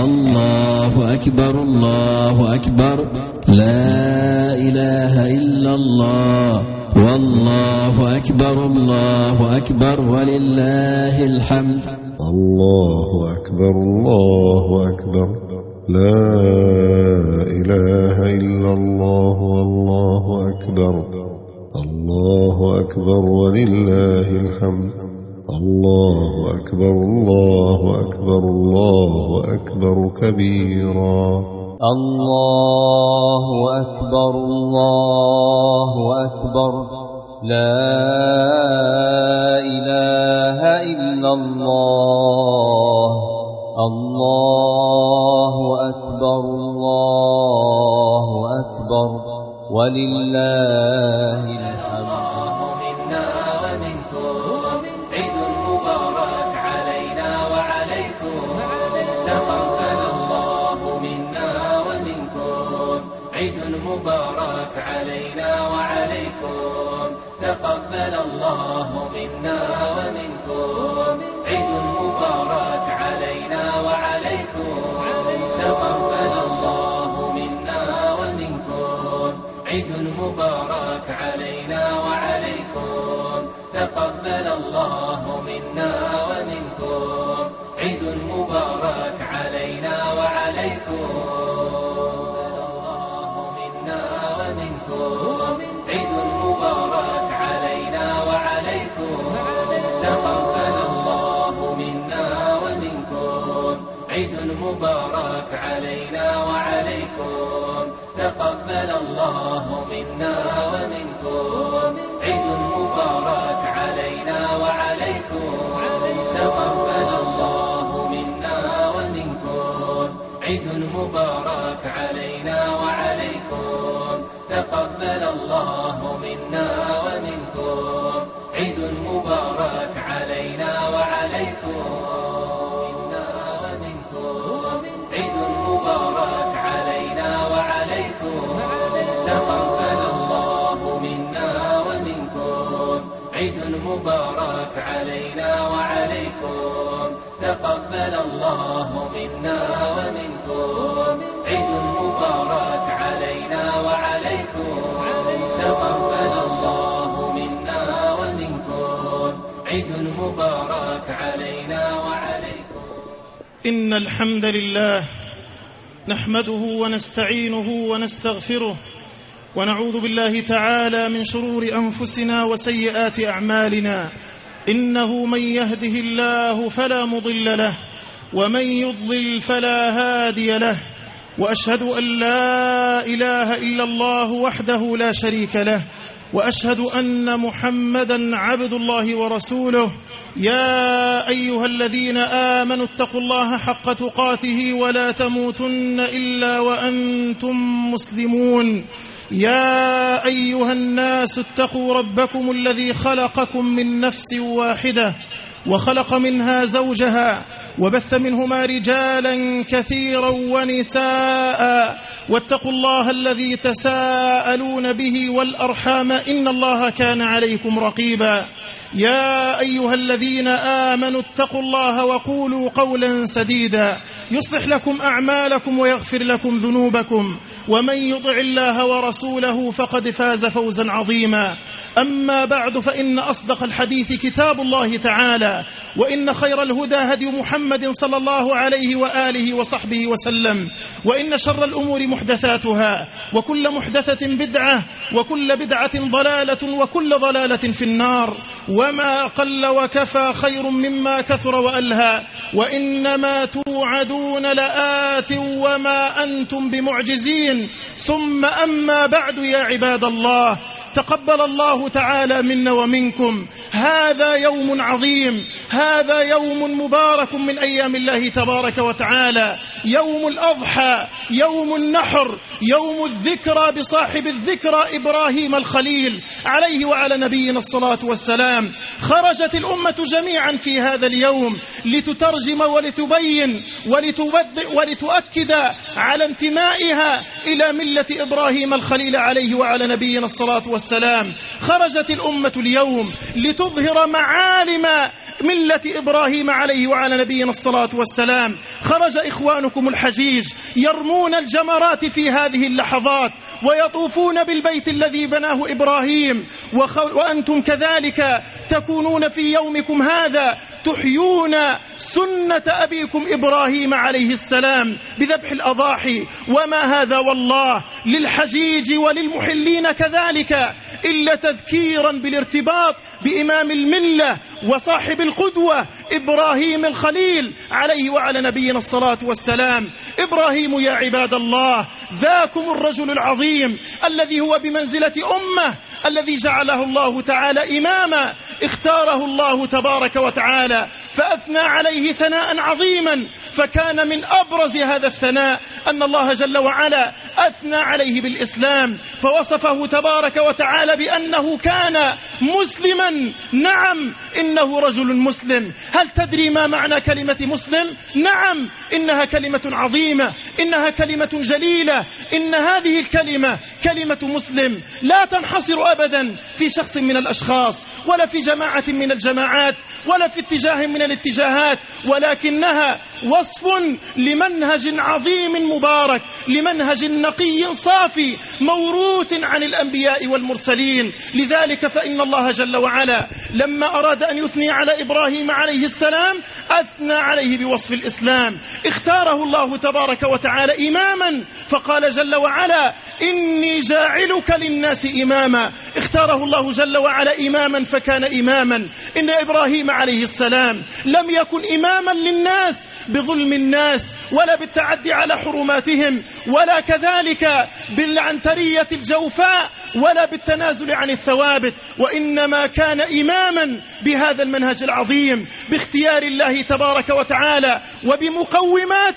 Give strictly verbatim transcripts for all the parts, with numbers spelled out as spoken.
الله أكبر الله أكبر لا إله إلا الله والله أكبر الله أكبر ولله الحمد. الله أكبر الله أكبر لا إله إلا الله والله أكبر الله أكبر ولله الحمد. الله أكبر الله أكبر الله أكبر كبيرا. الله أكبر الله أكبر لا إله إلا الله الله أكبر الله أكبر ولله الحمد. منا ومنكم عيد مبارك علينا وعليكم تقبل الله منا ومنكم عيد مبارك علينا وعليكم تقبل الله منا ومنكم عيد مبارك علينا وعليكم تقبل الله منا ومنكم عيد مبارك علينا وعليكم تقبل الله منا ومنكم عيد مبارك علينا وعليكم منا ومنكم عيد مبارك علينا وعليكم تقبل الله منا ومنكم عيد مبارك علينا وعليكم تقبل الله منا ومنكم عيد مبارك علينا وعليكم تقبل الله منا ومنكم عيد مبارك علينا وعليكم تقبل الله منا ومنكم عيد مبارك علينا وعليكم منا ومنكم عيد مبارك علينا وعليكم تقبل الله منا ومنكم عيد مبارك علينا وعليكم تقبل الله منا ومنكم عيد مبارك علينا وعليكم تقبل الله منا ومنكم عيد مبارك علينا وعليكم. إن الحمد لله نحمده ونستعينه ونستغفره ونعوذ بالله تعالى من شرور أنفسنا وسيئات أعمالنا. إنه من يهده الله فلا مضل له ومن يضلل فلا هادي له وأشهد أن لا إله إلا الله وحده لا شريك له وأشهد أن محمدا عبد الله ورسوله. يا أيها الذين آمنوا اتقوا الله حق تقاته ولا تموتن إلا وأنتم مسلمون. يا أيها الناس اتقوا ربكم الذي خلقكم من نفس واحدة وخلق منها زوجها وبث منهما رجالا كثيرا ونساء واتقوا الله الذي تساءلون به والأرحام إن الله كان عليكم رقيبا. يا أيها الذين آمنوا اتقوا الله وقولوا قولا سديدا يصلح لكم أعمالكم ويغفر لكم ذنوبكم ومن يطع الله ورسوله فقد فاز فوزا عظيما. أما بعد فإن أصدق الحديث كتاب الله تعالى وإن خير الهدى هدي محمد صلى الله عليه وآله وصحبه وسلم وإن شر الأمور محدثاتها وكل محدثة بدعة وكل بدعة ضلالة وكل ضلالة في النار. وما قل وكفى خير مما كثر وألهى وإنما توعدون لآت وما أنتم بمعجزين. ثم أما بعد يا عباد الله تقبل الله تعالى منا ومنكم هذا يوم عظيم هذا يوم مبارك من أيام الله تبارك وتعالى يوم الأضحى يوم النحر يوم الذكرى بصاحب الذكرى إبراهيم الخليل عليه وعلى نبينا الصلاة والسلام. خرجت الأمة جميعا في هذا اليوم لتترجم ولتبين ولتؤكد على انتمائها إلى ملة إبراهيم الخليل عليه وعلى نبينا الصلاة والسلام. خرجت الأمة اليوم لتظهر معالم ملة إبراهيم عليه وعلى نبينا الصلاة والسلام. خرج إخوانكم الحجيج يرمون الجمرات في هذه اللحظات ويطوفون بالبيت الذي بناه إبراهيم، وأنتم كذلك تكونون في يومكم هذا تحيون سنة أبيكم إبراهيم عليه السلام بذبح الأضاحي. وما هذا والله للحجيج وللمحلين كذلك إلا تذكيرا بالارتباط بإمام الملة وصاحب القدوة إبراهيم الخليل عليه وعلى نبينا الصلاة والسلام. إبراهيم يا عباد الله ذاكم الرجل العظيم الذي هو بمنزلة أمة، الذي جعله الله تعالى إماما، اختاره الله تبارك وتعالى فأثنى عليه ثناء عظيما. فكان من أبرز هذا الثناء أن الله جل وعلا أثنى عليه بالإسلام، فوصفه تبارك وتعالى بأنه كان مسلما. نعم إنه رجل مسلم. هل تدري ما معنى كلمة مسلم؟ نعم إنها كلمة عظيمة، إنها كلمة جليلة. إن هذه الكلمة كلمة مسلم لا تنحصر أبدا في شخص من الأشخاص ولا في جماعة من الجماعات ولا في اتجاه من الاتجاهات، ولكنها وصف لمنهج عظيم مبارك، لمنهج نقي صافي موروث عن الأنبياء والمرسلين. لذلك فإن الله جل وعلا لما أراد أن يثني على إبراهيم عليه السلام أثنى عليه بوصف الإسلام. اختاره الله تبارك وتعالى إماما، فقال جل وعلا إني جاعلك للناس إماما. اختاره الله جل وعلا إماما فكان إماما. إن إبراهيم عليه السلام لم يكن إماما للناس بظلم الناس ولا بالتعدي على حرماتهم ولا كذلك بالعنترية الجوفاء ولا بالتنازل عن الثوابت، وإنما كان إماما بهذا المنهج العظيم باختيار الله تبارك وتعالى وبمقومات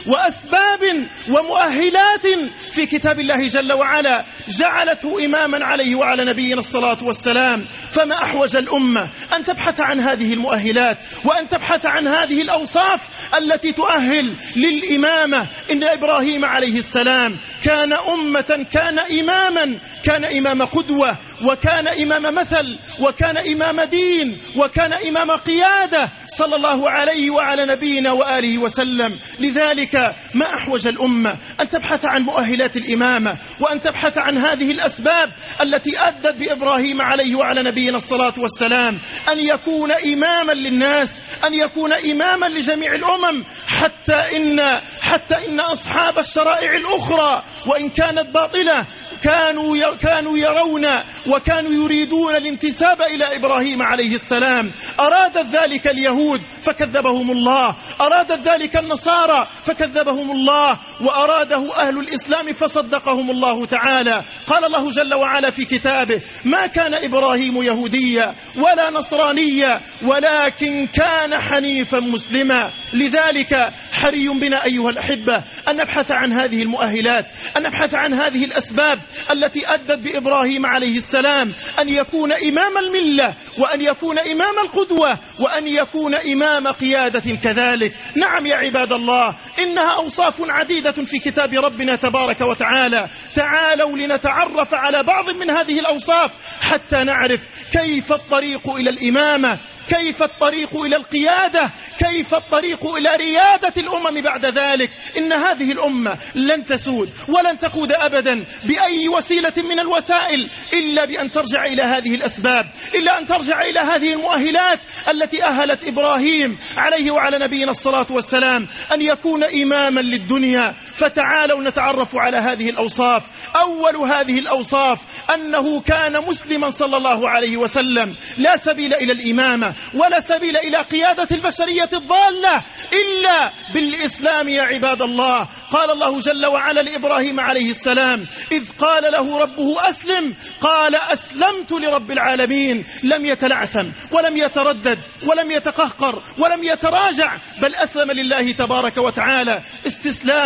وأسباب ومؤهلات في كتاب الله جل وعلا جعلته إماما عليه وعلى نبينا الصلاة والسلام. فما أحوج الأمة أن تبحث عن هذه المؤهلات وأن تبحث عن هذه الأوصاف التي تؤهل للإمامة. إن إبراهيم عليه السلام كان أمة، كان إماما، كان إمام قدوة، وكان إمام مثل، وكان إمام دين، وكان إمام قيادة صلى الله عليه وعلى نبينا وآله وسلم. لذلك ما أحوج الأمة أن تبحث عن مؤهلات الإمامة وأن تبحث عن هذه الأسباب التي أدت بإبراهيم عليه وعلى نبينا الصلاة والسلام أن يكون إماما للناس، أن يكون إماما لجميع الأمم، حتى إن حتى إن أصحاب الشرائع الأخرى وإن كانت باطلة كانوا كانوا يرون وكانوا يريدون الانتساب إلى إبراهيم عليه السلام. أرادت ذلك اليهود فكذبهم الله، أرادت ذلك النصارى فكذبهم الله، وأراده أهل الإسلام فصدقهم الله تعالى. قال الله جل وعلا في كتابه ما كان إبراهيم يهوديا ولا نصرانيا ولكن كان حنيفا مسلما. لذلك حري بنا أيها الأحبة أن نبحث عن هذه المؤهلات، أن نبحث عن هذه الأسباب التي أدت بإبراهيم عليه السلام أن يكون إمام الملة وأن يكون إمام القدوة وأن يكون إمام قيادة كذلك. نعم يا عباد الله إنها أوصاف عديدة في كتاب ربنا تبارك وتعالى. تعالوا لنتعرف على بعض من هذه الأوصاف حتى نعرف كيف الطريق إلى الإمامة، كيف الطريق إلى القيادة، كيف الطريق إلى ريادة الأمم بعد ذلك. إن هذه الأمة لن تسود ولن تقود أبدا بأي وسيلة من الوسائل إلا بأن ترجع إلى هذه الأسباب، إلا أن ترجع إلى هذه المؤهلات التي أهلت إبراهيم عليه وعلى نبينا الصلاة والسلام أن يكون إماما للدنيا. فتعالوا نتعرف على هذه الأوصاف. أول هذه الأوصاف أنه كان مسلما صلى الله عليه وسلم. لا سبيل إلى الإمامة ولا سبيل إلى قيادة البشرية الضالة إلا بالإسلام يا عباد الله. قال الله جل وعلا لإبراهيم عليه السلام إذ قال له ربه أسلم قال أسلمت لرب العالمين. لم يتلعثم ولم يتردد ولم يتقهقر ولم يتراجع، بل أسلم لله تبارك وتعالى استسلاما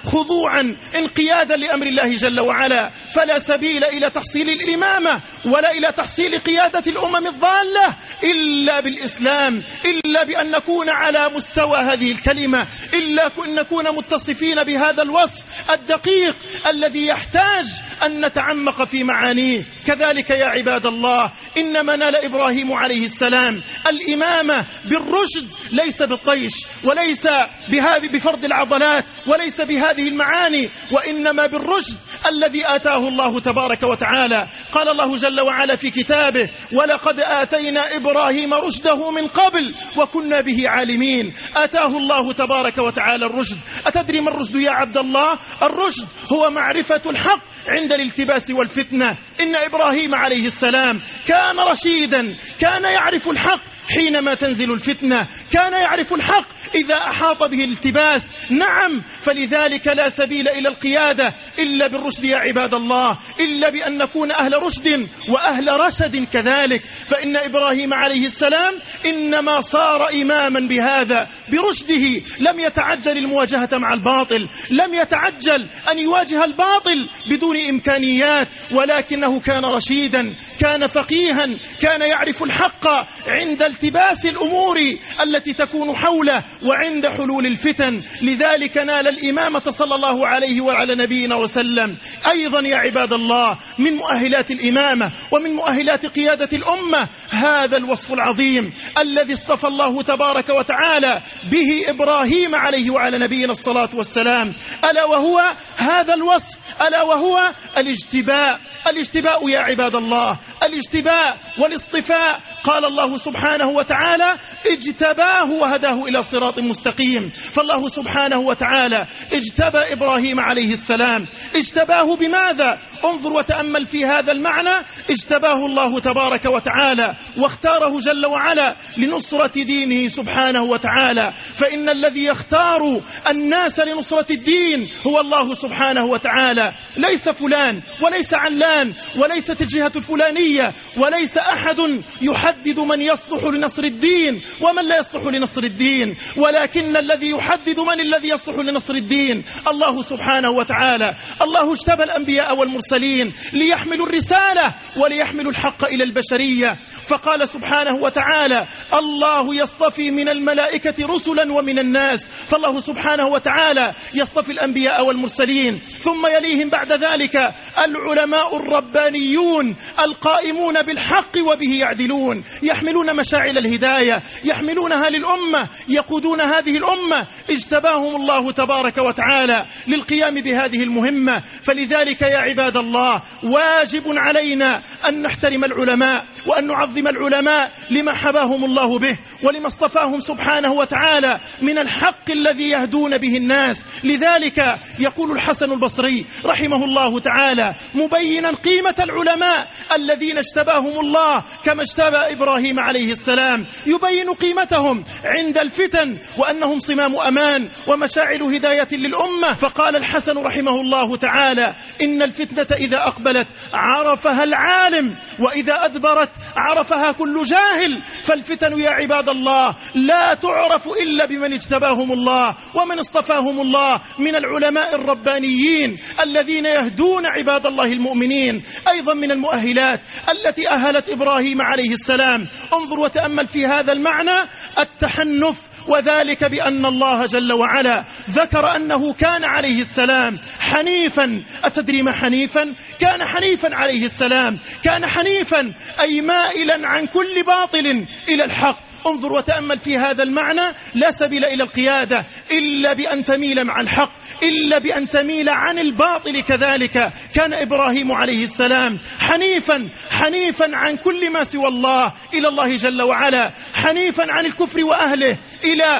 خضوعا انقيادا لأمر الله جل وعلا. فلا سبيل إلى تحصيل الإمامة ولا إلى تحصيل قيادة الأمم الضالة إلا بالإسلام، إلا بأن نكون على مستوى هذه الكلمة، إلا أن نكون متصفين بهذا الوصف الدقيق الذي يحتاج أن نتعمق في معانيه. كذلك يا عباد الله إنما نال إبراهيم عليه السلام الإمامة بالرشد، ليس بالطيش، وليس بهذه بفرض العضلات، وليس بهذه المعاني، وإنما بالرشد الذي آتاه الله تبارك وتعالى. قال الله جل وعلا في كتابه: ولقد آتينا إبراهيم رشده من قبل وكنا به عالمين. آتاه الله تبارك وتعالى الرشد. أتدري ما الرشد يا عبد الله؟ الرشد هو معرفة الحق عند الالتباس والفتنة. إن إبراهيم عليه السلام كان رشيدا، كان يعرف الحق حينما تنزل الفتنة، كان يعرف الحق إذا أحاط به الالتباس. نعم، فلذلك لا سبيل إلى القيادة إلا بالرشد يا عباد الله، إلا بأن نكون أهل رشد وأهل رشد كذلك. فإن إبراهيم عليه السلام إنما صار إماما بهذا، برشده. لم يتعجل المواجهة مع الباطل، لم يتعجل أن يواجه الباطل بدون إمكانيات، ولكنه كان رشيدا، كان فقيها، كان يعرف الحق عند التباس الأمور التي تكون حوله وعند حلول الفتن. لذلك نال الإمامة صلى الله عليه وعلى نبينا وسلم. أيضا يا عباد الله من مؤهلات الإمامة ومن مؤهلات قيادة الأمة هذا الوصف العظيم الذي اصطفى الله تبارك وتعالى به إبراهيم عليه وعلى نبينا الصلاة والسلام، ألا وهو هذا الوصف، ألا وهو الاجتباء. الاجتباء يا عباد الله، الاجتباء والاصطفاء. قال الله سبحانه وتعالى: اجتباه وهداه إلى صراط مستقيم. فالله سبحانه وتعالى اجتبى إبراهيم عليه السلام. اجتباه بماذا؟ انظر وتأمل في هذا المعنى. اجتباه الله تبارك وتعالى واختاره جل وعلا لنصرة دينه سبحانه وتعالى. فإن الذي يختار الناس لنصرة الدين هو الله سبحانه وتعالى، ليس فلان وليس علان وليست الجهة الفلانية، وليس أحد يحدد من يصلح لنصر الدين ومن لا يصلح لنصر الدين، ولكن الذي يحدد من الذي يصلح لنصر الدين الله سبحانه وتعالى. الله اجتبى الأنبياء والمرسلين ليحملوا الرسالة وليحملوا الحق إلى البشرية. فقال سبحانه وتعالى: الله يصطفي من الملائكة رسلا ومن الناس. فالله سبحانه وتعالى يصطفي الأنبياء والمرسلين، ثم يليهم بعد ذلك العلماء الربانيون القائمون بالحق وبه يعدلون، يحملون مشاعل الهداية، يحملونها للأمة، يقودون هذه الأمة. اجتباهم الله تبارك وتعالى للقيام بهذه المهمة. فلذلك يا عباد الله واجب علينا أن نحترم العلماء وأن نعظم العلماء لما حباهم الله به ولما اصطفاهم سبحانه وتعالى من الحق الذي يهدون به الناس. لذلك يقول الحسن البصري رحمه الله تعالى مبينا قيمة العلماء الذين اجتباهم الله كما اجتبى إبراهيم عليه السلام، يبين قيمتهم عند الفتن وأنهم صمام أمان ومشاعل هداية للأمة. فقال الحسن رحمه الله تعالى: إن الفتنة إذا أقبلت عرفها العالم، وإذا أدبرت عرفها كل جاهل. فالفتن يا عباد الله لا تعرف إلا بمن اجتباهم الله ومن اصطفاهم الله من العلماء الربانيين الذين يهدون عباد الله المؤمنين. أيضا من المؤهلات التي أهلت إبراهيم عليه السلام، انظر وتأمل في هذا المعنى: التحنف، وذلك بأن الله جل وعلا ذكر أنه كان عليه السلام حنيفا. أتدري ما حنيفا؟ كان حنيفا عليه السلام، كان حنيفا أي مائلا عن كل باطل إلى الحق. انظر وتأمل في هذا المعنى: لا سبيل إلى القيادة إلا بأن تميل مع الحق، إلا بأن تميل عن الباطل. كذلك كان إبراهيم عليه السلام حنيفا، حنيفا عن كل ما سوى الله إلى الله جل وعلا، حنيفا عن الكفر وأهله إلى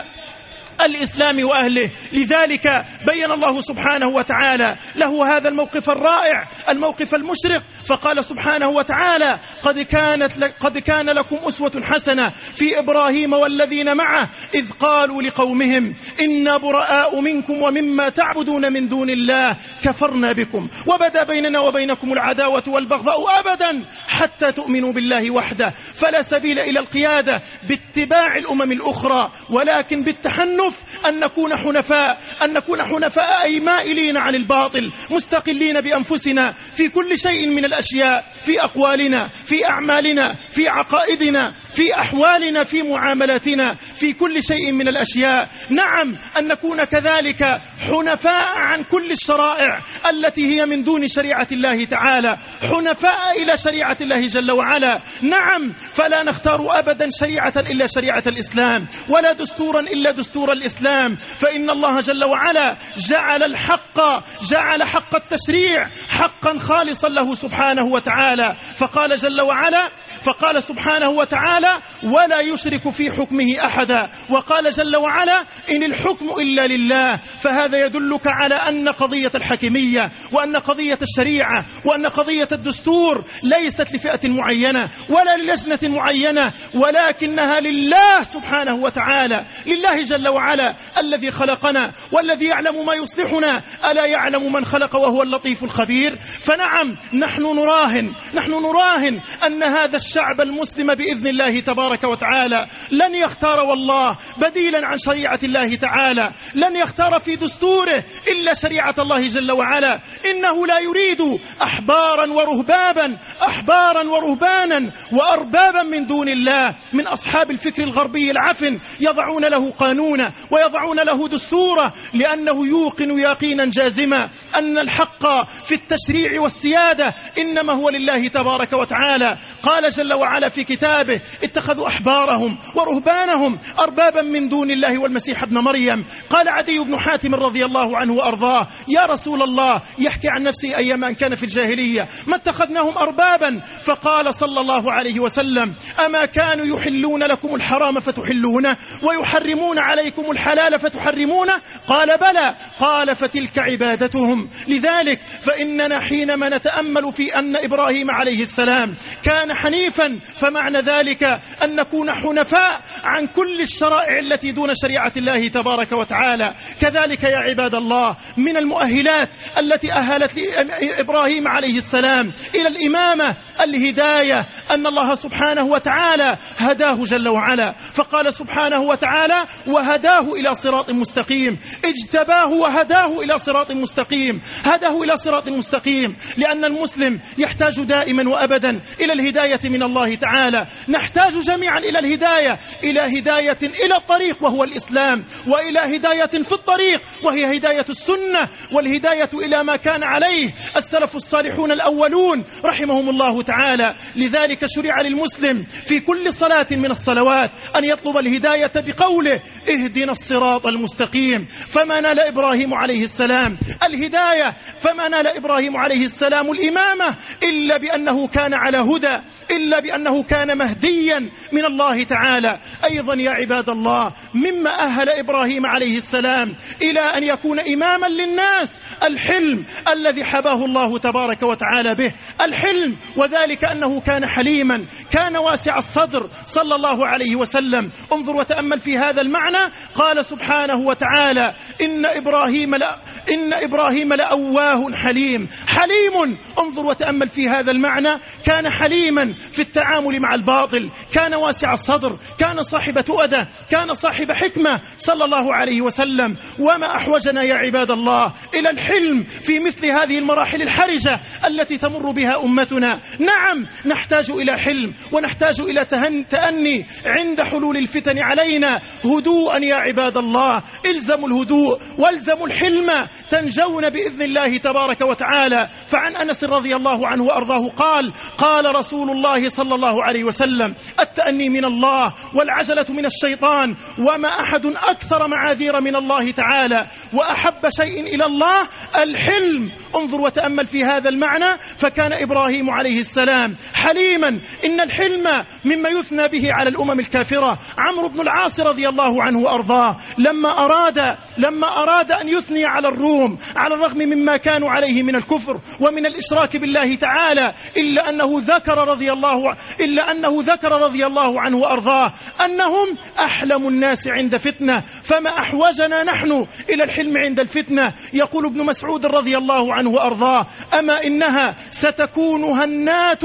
الإسلام وأهله. لذلك بين الله سبحانه وتعالى له هذا الموقف الرائع، الموقف المشرق. فقال سبحانه وتعالى: قد كانت قد كان لكم أسوة حسنة في إبراهيم والذين معه إذ قالوا لقومهم إنا براء منكم ومما تعبدون من دون الله كفرنا بكم وبدا بيننا وبينكم العداوة والبغضاء أبدا حتى تؤمنوا بالله وحده. فلا سبيل إلى القيادة باتباع الأمم الأخرى، ولكن بالتحنف الحنف أن نكون حنفاء، أن نكون حنفاء أي مائلين عن الباطل، مستقلين بأنفسنا في كل شيء من الأشياء، في أقوالنا، في أعمالنا، في عقائدنا، في أحوالنا، في معاملاتنا، في كل شيء من الأشياء. نعم، أن نكون كذلك حنفاء عن كل الشرائع التي هي من دون شريعة الله تعالى، حنفاء إلى شريعة الله جل وعلا. نعم، فلا نختار أبدا شريعة إلا شريعة الإسلام، ولا دستورا إلا دستور الإسلام، فإن الله جل وعلا جعل الحق، جعل حق التشريع حقا خالصا له سبحانه وتعالى، فقال جل وعلا، فقال سبحانه وتعالى: ولا يشرك في حكمه أحدا. وقال جل وعلا: إن الحكم إلا لله. فهذا يدلك على أن قضية الحكمية، وأن قضية الشريعة، وأن قضية الدستور ليست لفئة معينة ولا للجنة معينة، ولكنها لله سبحانه وتعالى، لله جل وعلا الذي خلقنا والذي يعلم ما يصلحنا. ألا يعلم من خلق وهو اللطيف الخبير؟ فنعم، نحن نراهن نحن نراهن أن هذا الشعب المسلم بإذن الله تبارك وتعالى لن يختار والله بديلا عن شريعة الله تعالى، لن يختار في دستوره إلا شريعة الله جل وعلا. إنه لا يريد أحبارا ورهبابا أحبارا ورهبانا وأربابا من دون الله، من أصحاب الفكر الغربي العفن، يضعون له قانونا ويضعون له دستورا، لأنه يوقن يقينا جازما أن الحق في التشريع والسيادة إنما هو لله تبارك وتعالى. قال جل وعلا في كتابه: اتخذوا أحبارهم ورهبانهم أربابا من دون الله والمسيح ابن مريم. قال عدي بن حاتم رضي الله عنه وأرضاه: يا رسول الله، يحكي عن نفسه أيام أن كان في الجاهلية، ما اتخذناهم أربابا؟ فقال صلى الله عليه وسلم: أما كانوا يحلون لكم الحرام فتحلونه ويحرمون عليكم الحلال فتحرمونه؟ قال: بلى. قال: فتلك عبادتهم. لذلك فإننا حينما نتأمل في أن إبراهيم عليه السلام كان حنيفا، فمعنى ذلك أن نكون حنفاء عن كل الشرائع التي دون شريعة الله تبارك وتعالى. كذلك يا عباد الله، من المؤهلات التي أهلت إبراهيم عليه السلام إلى الإمامة الهداية، أن الله سبحانه وتعالى هداه جل وعلا، فقال سبحانه وتعالى: وهداه إلى صراط مستقيم. اجتباه وهداه إلى صراط مستقيم، هداه إلى صراط مستقيم، لأن المسلم يحتاج دائما وأبدا إلى الهداية من الله تعالى. نحتاج جميعا إلى الهداية، إلى هداية إلى الطريق وهو الإسلام، وإلى هداية في الطريق وهي هداية السنة، والهداية إلى ما كان عليه السلف الصالحون الأولون رحمهم الله تعالى. لذلك شرع للمسلم في كل صلاة من الصلوات أن يطلب الهداية بقوله: اهدنا الصراط المستقيم. فما نال إبراهيم عليه السلام الهداية، فما نال إبراهيم عليه السلام الإمامة إلا بأنه كان على هدى، إلا بأنه كان مهديا من الله تعالى. أيضا يا عباد الله، مما أهل إبراهيم عليه السلام إلى أن يكون إماما للناس الحلم الذي حباه الله تبارك وتعالى به، الحلم، وذلك أنه كان حليما، كان واسع الصدر صلى الله عليه وسلم. انظر وتأمل في هذا المعنى. قال سبحانه وتعالى: إن إبراهيم لا إن إبراهيم لأواه حليم. حليم، انظر وتأمل في هذا المعنى، كان حليما في التعامل مع الباطل، كان واسع الصدر، كان صاحب تؤدة، كان صاحب حكمة صلى الله عليه وسلم. وما أحوجنا يا عباد الله إلى الحلم في مثل هذه المراحل الحرجة التي تمر بها أمتنا. نعم، نحتاج إلى حلم، ونحتاج إلى تأني عند حلول الفتن علينا. هدوءا يا عباد الله، الزموا الهدوء والزموا الحلم، تنجون بإذن الله تبارك وتعالى. فعن أنس رضي الله عنه وأرضاه قال: قال رسول الله صلى الله عليه وسلم: التأني من الله والعجلة من الشيطان، وما أحد أكثر معاذير من الله تعالى وأحب شيء إلى الله الحلم. انظر وتأمل في هذا المعنى، فكان إبراهيم عليه السلام حليما. إن الحلم مما يثنى به على الأمم الكافرة. عمرو بن العاص رضي الله عنه وأرضاه لما أراد لما أراد أن يثني على الروم على الرغم مما كانوا عليه من الكفر ومن الإشراك بالله تعالى، إلا أنه ذكر رضي الله إلا أنه ذكر رضي الله عنه وأرضاه أنهم أحلم الناس عند فتنة، فما أحوجنا نحن إلى الحلم عند الفتنة. يقول ابن مسعود رضي الله عنه عنه وأرضاه: أما إنها ستكون هنات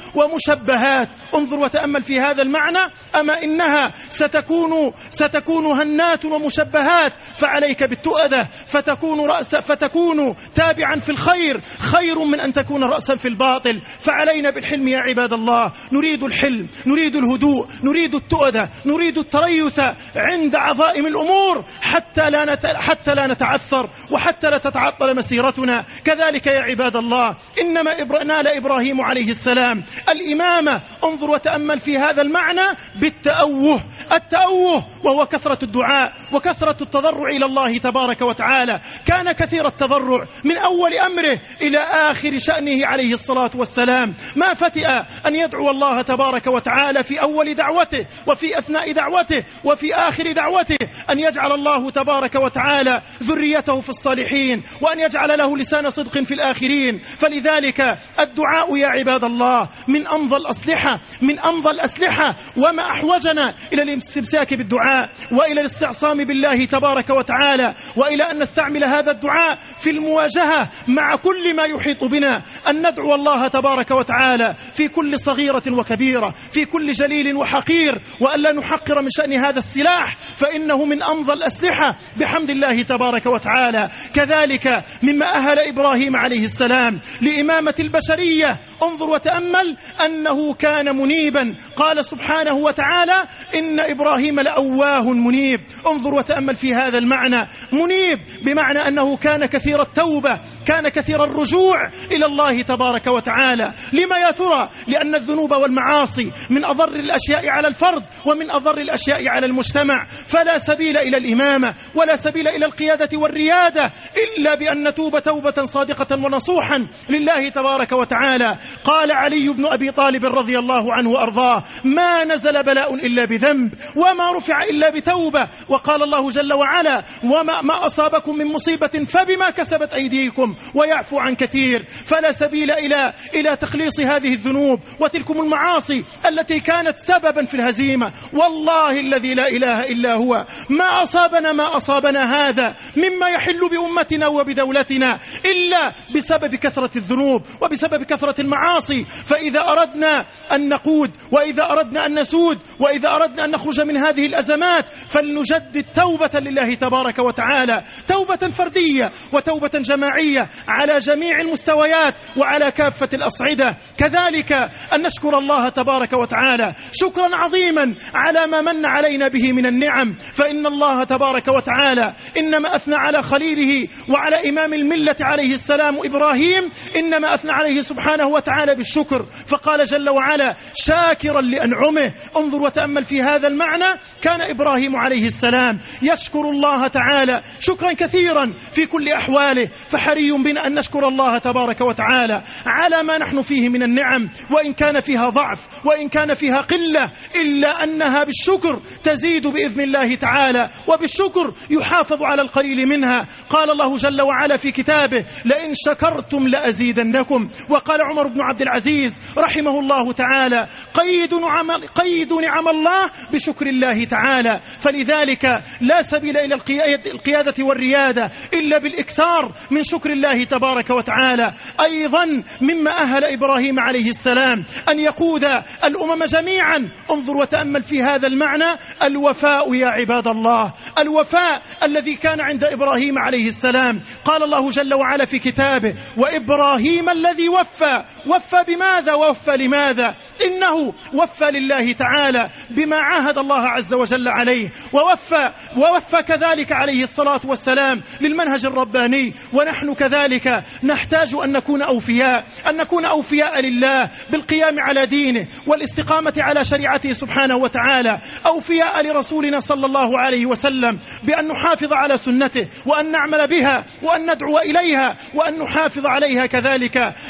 ومشبهات. انظر وتأمل في هذا المعنى: أما إنها ستكون ستكون هنات ومشبهات، فعليك بالتؤدة فتكون رأس فتكون تابعا في الخير خير من أن تكون رأسا في الباطل. فعلينا بالحلم يا عباد الله. نريد الحلم، نريد الهدوء، نريد التؤدة، نريد التريث عند عظائم الأمور حتى لا نت... حتى لا نتعثر وحتى لا تتعطل مسيرتنا. كذلك يا عباد الله إنما إبر... نال إبراهيم عليه السلام الإمامة. انظر وتأمل في هذا المعنى بالتأوه. التأوه وهو كثرة الدعاء وكثرة التضرع إلى الله تبارك وتعالى. كان كثير التضرع من أول أمره إلى آخر شأنه عليه الصلاة والسلام. ما فتئ أن يدعو الله تبارك وتعالى في أول دعوته وفي أثناء دعوته وفي آخر دعوته أن يجعل الله تبارك وتعالى ذريته في الصالحين وأن يجعل له لسان صدق في الآخرين. فلذلك الدعاء يا عباد الله من أمضى الأسلحة من أمضى الأسلحة وما أحوجنا إلى الاستمساك بالدعاء وإلى الاستعصام بالله تبارك وتعالى وإلى أن نستعمل هذا الدعاء في المواجهة مع كل ما يحيط بنا. أن ندعو الله تبارك وتعالى في كل صغيرة وكبيرة، في كل جليل وحقير، وأن لا نحقر من شأن هذا السلاح فإنه من أمضى الأسلحة بحمد الله تبارك وتعالى. كذلك مما أهل إبراهيم عليه السلام لإمامة البشرية. انظر وتأمل أنه كان منيبا. قال سبحانه وتعالى: إن إبراهيم لأواه منيب. انظر وتأمل في هذا المعنى. منيب بمعنى أنه كان كثير التوبة، كان كثير الرجوع إلى الله تبارك وتعالى. لما يا ترى؟ لأن الذنوب والمعاصي من أضر الأشياء على الفرد ومن أضر الأشياء على المجتمع. فلا سبيل إلى الإمامة ولا سبيل إلى القيادة والريادة إلا بأن نتوب توبة صادقة ونصوحا لله تبارك وتعالى. قال علي بن أبي طالب رضي الله عنه وأرضاه: ما نزل بلاء إلا بذنب وما رفع إلا بتوبة. وقال الله جل وعلا: وما ما أصابكم من مصيبة فبما كسبت أيديكم ويعفو عن كثير. فلا سبيل إلى إلى تخليص هذه الذنوب وتلكم المعاصي التي كانت سببا في الهزيمة. والله الذي لا إله إلا هو ما أصابنا ما أصابنا هذا مما يحل بأمتنا وبدولتنا إلا بسبب كثرة الذنوب وبسبب كثرة المعاصي. فإذا أردنا أن نقود وإذا أردنا أن نسود وإذا أردنا أن نخرج من هذه الأزمات فلنجدد توبة لله تبارك وتعالى، توبة فردية وتوبة جماعية على جميع المستويات وعلى كافة الأصعدة. كذلك أن نشكر الله تبارك وتعالى شكرا عظيما على ما من علينا به من النعم. فإن الله تبارك وتعالى إنما أثنى على خليله وعلى إمام الملة عليه السلام إبراهيم، إنما أثنى عليه سبحانه وتعالى بالشكر. فقال جل وعلا: شاكرا لأنعمه. انظر وتأمل في هذا المعنى. كان إبراهيم عليه السلام يشكر الله تعالى شكرا كثيرا في كل أحواله. فحري بنا أن نشكر الله تبارك وتعالى على ما نحن فيه من النعم، وإن كان فيها ضعف وإن كان فيها قلة، إلا أنها بالشكر تزيد بإذن الله تعالى، وبالشكر يحافظ على القليل منها. قال الله جل وعلا في كتابه: لئن شكرتم لأزيدنكم. وقال عمر بن عبد العزيز رحمه الله تعالى: قيد نعم, قيد نعم الله بشكر الله تعالى. فلذلك لا سبيل إلى القيادة والريادة إلا بالإكثار من شكر الله تبارك وتعالى. أيضا مما أهل إبراهيم عليه السلام أن يقود الأمم جميعا. انظر وتأمل في هذا المعنى: الوفاء يا عباد الله، الوفاء الذي كان عند إبراهيم عليه السلام. قال الله جل وعلا في كتابه: وإبراهيم الذي وفى. وفى بماذا؟ ووفى لماذا؟ إنه وفى لله تعالى بما عاهد الله عز وجل عليه، ووفى ووفى كذلك عليه الصلاة والسلام للمنهج الرباني. ونحن كذلك نحتاج أن نكون أوفياء أن نكون أوفياء لله بالقيام على دينه والاستقامة على شريعته سبحانه وتعالى، أوفياء لرسولنا صلى الله عليه وسلم بأن نحافظ على سنته وأن نعمل بها وأن ندعو إليها وأن نحافظ عليها كذلك.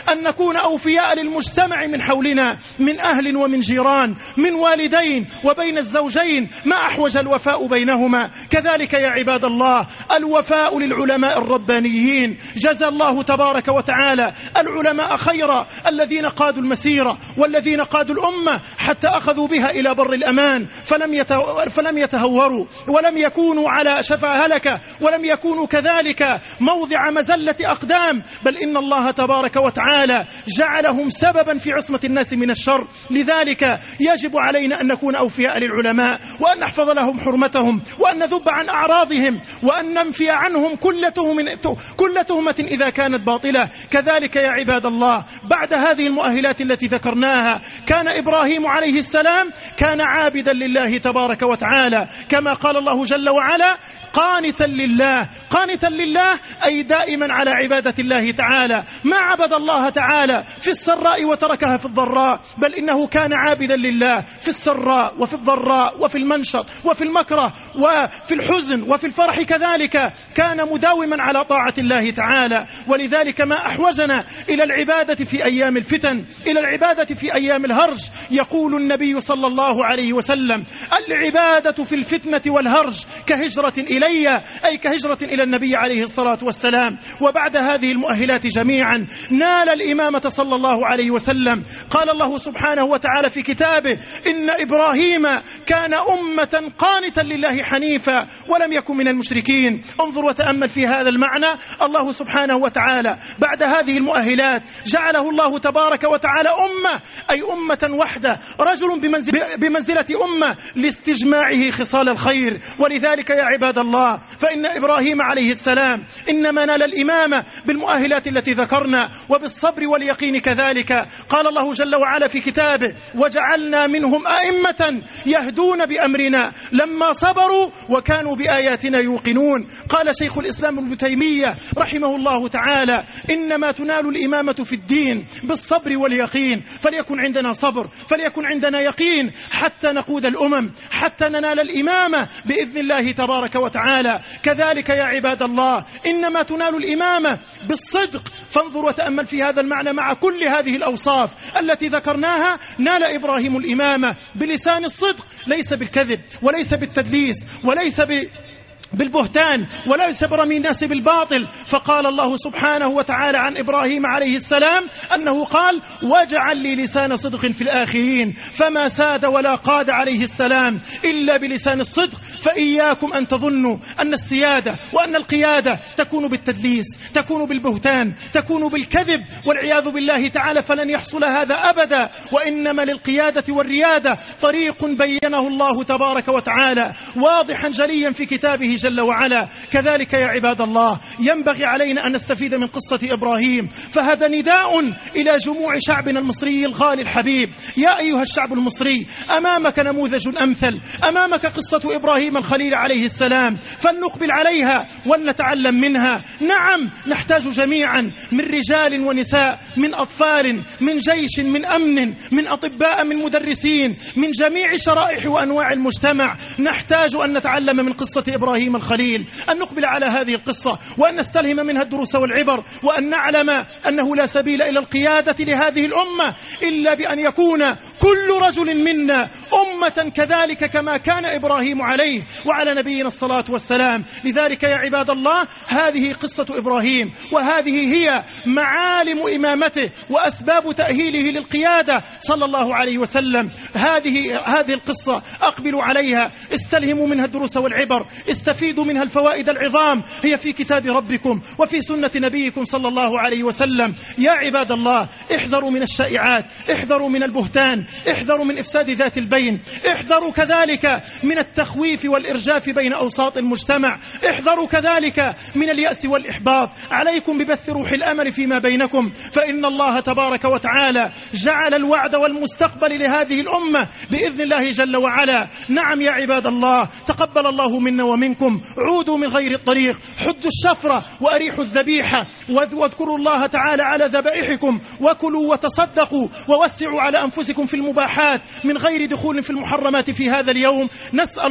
أن نكون أوفياء للمجتمع من حولنا، من أهل ومن جيران، من والدين، وبين الزوجين ما أحوج الوفاء بينهما. كذلك يا عباد الله الوفاء للعلماء الربانيين، جزى الله تبارك وتعالى العلماء خيرا، الذين قادوا المسيرة والذين قادوا الأمة حتى أخذوا بها إلى بر الأمان، فلم فلم يتهوروا ولم يكونوا على شفا هلكة، ولم يكونوا كذلك موضع مزلة أقدام، بل إن الله تبارك وتعالى جعلهم سببا في عصمة الناس من الشر. لذلك يجب علينا أن نكون أوفياء للعلماء، وأن نحفظ لهم حرمتهم، وأن نذب عن أعراضهم، وأن ننفي عنهم كل تهمة كل تهمة إذا كانت باطلة. كذلك يا عباد الله بعد هذه المؤهلات التي ذكرناها، كان إبراهيم عليه السلام كان عابدا لله تبارك وتعالى، كما قال الله جل وعلا قانتا لله. قانتا لله أي دائما على عبادة الله تعالى، ما عبد الله تعالى في السراء وتركها في الضراء، بل إنه كان عابدا لله في السراء وفي الضراء وفي المنشط وفي المكره وفي الحزن وفي الفرح، كذلك كان مداوما على طاعة الله تعالى. ولذلك ما أحوجنا إلى العبادة في أيام الفتن، إلى العبادة في أيام الهرج. يقول النبي صلى الله عليه وسلم العبادة في الفتنة والهرج كهجرة إلي، أي كهجرة إلى النبي عليه الصلاة والسلام. وبعد هذه المؤهلات جميعا نال الإمامة صلى الله عليه وسلم. قال الله سبحانه وتعالى في كتابه إن إبراهيم كان أمة قانتا لله حنيفا ولم يكن من المشركين. انظر وتأمل في هذا المعنى. الله سبحانه وتعالى بعد هذه المؤهلات جعله الله تبارك وتعالى أمة، أي أمة وحدة، رجل بمنزلة أمة لاستجماعه خصال الخير. ولذلك يا عباد الله فإن إبراهيم عليه السلام إنما نال الإمامة بالمؤهلات التي ذكرنا وبالصبر واليقين كذلك. قال الله جل وعلا في كتابه وجعلنا منهم أئمة يهدون بأمرنا لما صبروا وكانوا بآياتنا يوقنون. قال شيخ الإسلام ابن تيمية رحمه الله تعالى إنما تنال الإمامة في الدين بالصبر واليقين، فليكن عندنا صبر، فليكن عندنا يقين حتى نقود الأمم، حتى ننال الإمامة بإذن الله تبارك وتعالى. كذلك يا عباد الله إنما تنال الإمامة بالصدق. فانظر وتأمل في هذا المعنى مع كل هذه الأوصاف التي ذكرناها. نال إبراهيم الإمامة بلسان الصدق، ليس بالكذب وليس بالتدليس وليس ب بالبهتان وليس برمي الناس بالباطل. فقال الله سبحانه وتعالى عن إبراهيم عليه السلام أنه قال واجعل لي لسان صدق في الآخرين، فما ساد ولا قاد عليه السلام إلا بلسان الصدق. فإياكم أن تظنوا أن السيادة وأن القيادة تكون بالتدليس، تكون بالبهتان، تكون بالكذب، والعياذ بالله تعالى، فلن يحصل هذا أبدا. وإنما للقيادة والريادة طريق بينه الله تبارك وتعالى واضحا جليا في كتابه جل وعلا. كذلك يا عباد الله ينبغي علينا أن نستفيد من قصة إبراهيم، فهذا نداء إلى جموع شعبنا المصري الغالي الحبيب. يا أيها الشعب المصري أمامك نموذج أمثل، أمامك قصة إبراهيم الخليل عليه السلام، فلنقبل عليها ولنتعلم منها. نعم نحتاج جميعا من رجال ونساء، من أطفال، من جيش، من أمن، من أطباء، من مدرسين، من جميع شرائح وأنواع المجتمع. نحتاج أن نتعلم من قصة إبراهيم الخليل، أن نقبل على هذه القصة وأن نستلهم منها الدروس والعبر، وأن نعلم أنه لا سبيل إلى القيادة لهذه الأمة إلا بأن يكون كل رجل منا أمة كذلك كما كان إبراهيم عليه وعلى نبينا الصلاة والسلام. لذلك يا عباد الله هذه قصة إبراهيم، وهذه هي معالم إمامته وأسباب تأهيله للقيادة صلى الله عليه وسلم. هذه هذه القصة أقبلوا عليها، استلهموا منها الدروس والعبر، استفيدوا منها الفوائد العظام. هي في كتاب ربكم وفي سنة نبيكم صلى الله عليه وسلم. يا عباد الله احذروا من الشائعات، احذروا من البهتان، احذروا من إفساد ذات البين، احذروا كذلك من التخويف والإرجاف بين أوساط المجتمع، احذروا كذلك من اليأس والإحباط. عليكم ببث روح الأمل فيما بينكم، فإن الله تبارك وتعالى جعل الوعد والمستقبل لهذه الأمة بإذن الله جل وعلا. نعم يا عباد الله تقبل الله منا ومنكم. عودوا من غير الطريق، حدوا الشفرة وأريحوا الذبيحة، واذكروا الله تعالى على ذبائحكم، وكلوا وتصدقوا، ووسعوا على أنفسكم في المباحات من غير دخول في المحرمات في هذا اليوم. نسأل الله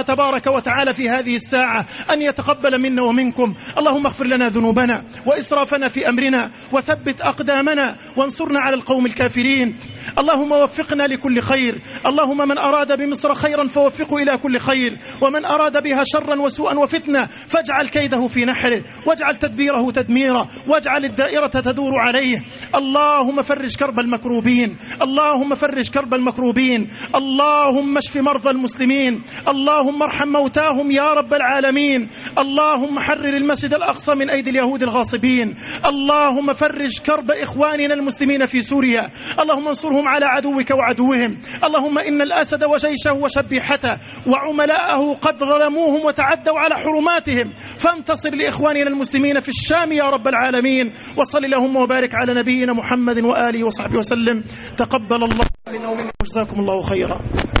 تبارك وتعالى في هذه الساعة أن يتقبل منا ومنكم. اللهم اغفر لنا ذنوبنا وإسرافنا في أمرنا وثبت أقدامنا وانصرنا على القوم الكافرين. اللهم وفقنا لكل خير. اللهم من أراد بمصر خيرا فوفقه إلى كل خير، ومن أراد بها شرا وسوءا وفتنة فاجعل كيده في نحره، واجعل تدبيره تدميرا، واجعل الدائرة تدور عليه. اللهم فرج كرب المكروبين، اللهم فرج كرب المكروبين، اللهم اشف مرضى المسلمين، اللهم ارحم موتاهم يا رب العالمين. اللهم حرر المسجد الأقصى من أيدي اليهود الغاصبين. اللهم فرج كرب إخواننا المسلمين في سوريا، اللهم انصرهم على عدوك وعدوهم. اللهم إن الأسد وجيشه وشبيحته وعملاءه قد ظلموهم وتعدوا على حرماتهم، فانتصر لإخواننا المسلمين في الشام يا رب العالمين. وصل اللهم وبارك على نبينا محمد وآله وصحبه وسلم. تقبل الله منا ومنكم، جزاكم الله خيرا.